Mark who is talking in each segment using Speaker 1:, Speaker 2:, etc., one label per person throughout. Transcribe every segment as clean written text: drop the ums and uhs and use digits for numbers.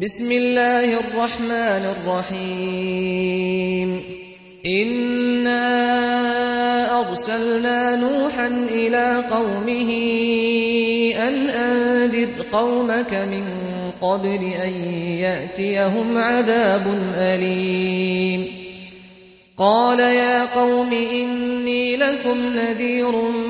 Speaker 1: بسم الله الرحمن الرحيم إنا أرسلنا نوحا إلى قومه أن أنذر قومك من قبل أن يأتيهم عذاب أليم قال يا قوم إني لكم نذير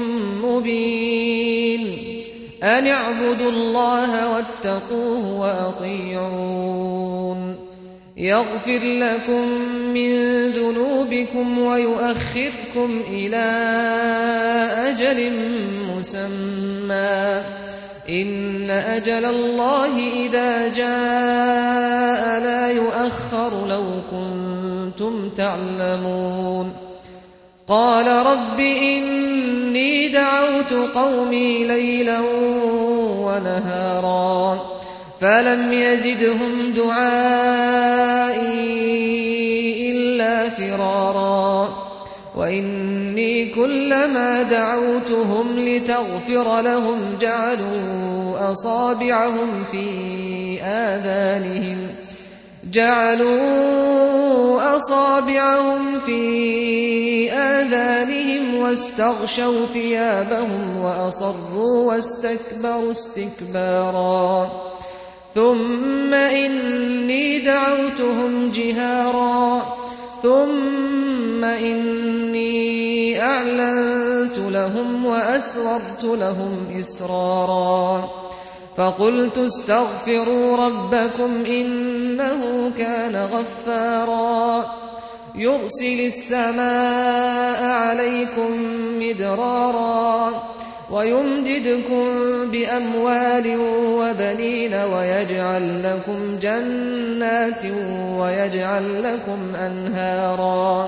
Speaker 1: مبين أن اعبدوا الله واتقوه وأطيعون يغفر لكم من ذنوبكم ويؤخركم إلى أجل مسمى إن أجل الله إذا جاء لا يؤخر لو كنتم تعلمون قال رب إني دعوت قومي ليلا ونهارا فلم يزدهم دعائي إلا فرارا وإني كلما دعوتهم لتغفر لهم جعلوا أصابعهم في آذانهم واستغشوا ثيابهم وأصروا واستكبروا استكبارا ثم إني دعوتهم جهارا ثم إني أعلنت لهم وأسررت لهم إسرارا فقلت استغفروا ربكم إنه كان غفارا يرسل السماء عليكم مدرارا ويمددكم بأموال وبنين ويجعل لكم جنات ويجعل لكم أنهارا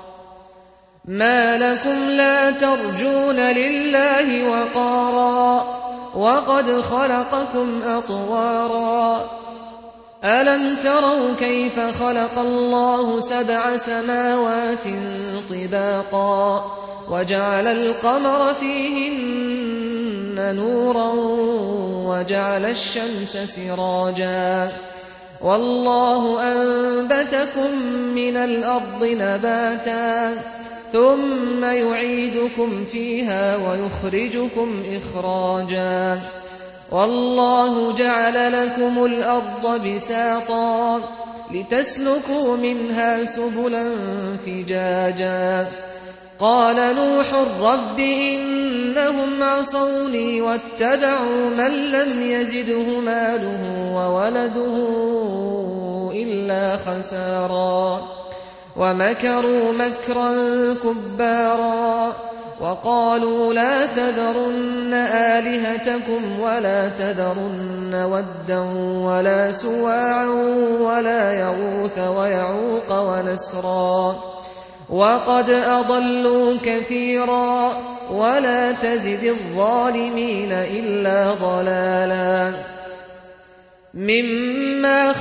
Speaker 1: ما لكم لا ترجون لله وقارا وقد خلقكم أطوارا ألم تروا كيف خلق الله 7 سماوات طباقا وجعل القمر فيهن نورا وجعل الشمس سراجا والله أنبتكم من الأرض نباتا ثم يعيدكم فيها ويخرجكم إخراجا والله جعل لكم الأرض بساطا لتسلكوا منها سبلا فجاجا قال نوح رب إنهم عصوني واتبعوا من لم يزده ماله وولده إلا خسارا ومكروا مكرا كبارا وقالوا لا تذرن آلهتكم ولا تذرن ودا ولا سواعا ولا يغوث ويعوق ونسرا وقد أضلوا كثيرا ولا تزد الظالمين إلا ضلالا مما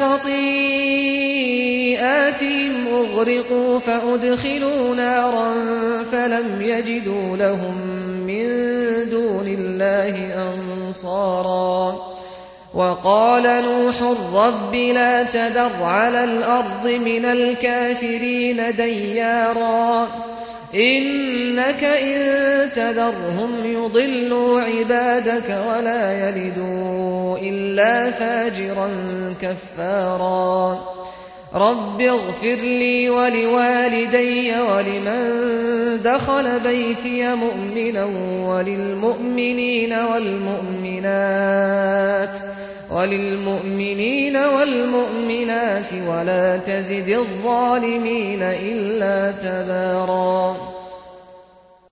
Speaker 1: خطيئاتهم أغرقوا فأدخلوا نارا فلم يجدوا لهم من دون الله أنصارا وقال نوح رب لا تذر على الأرض من الكافرين ديارا إنك إن تذرهم يضلوا عبادك ولا يلدوا إلا فاجرا كفارا رب اغفر لي ولوالدي ولمن دخل بيتي مؤمنا وللمؤمنين والمؤمنات ولا تزد الظالمين إلا تبارا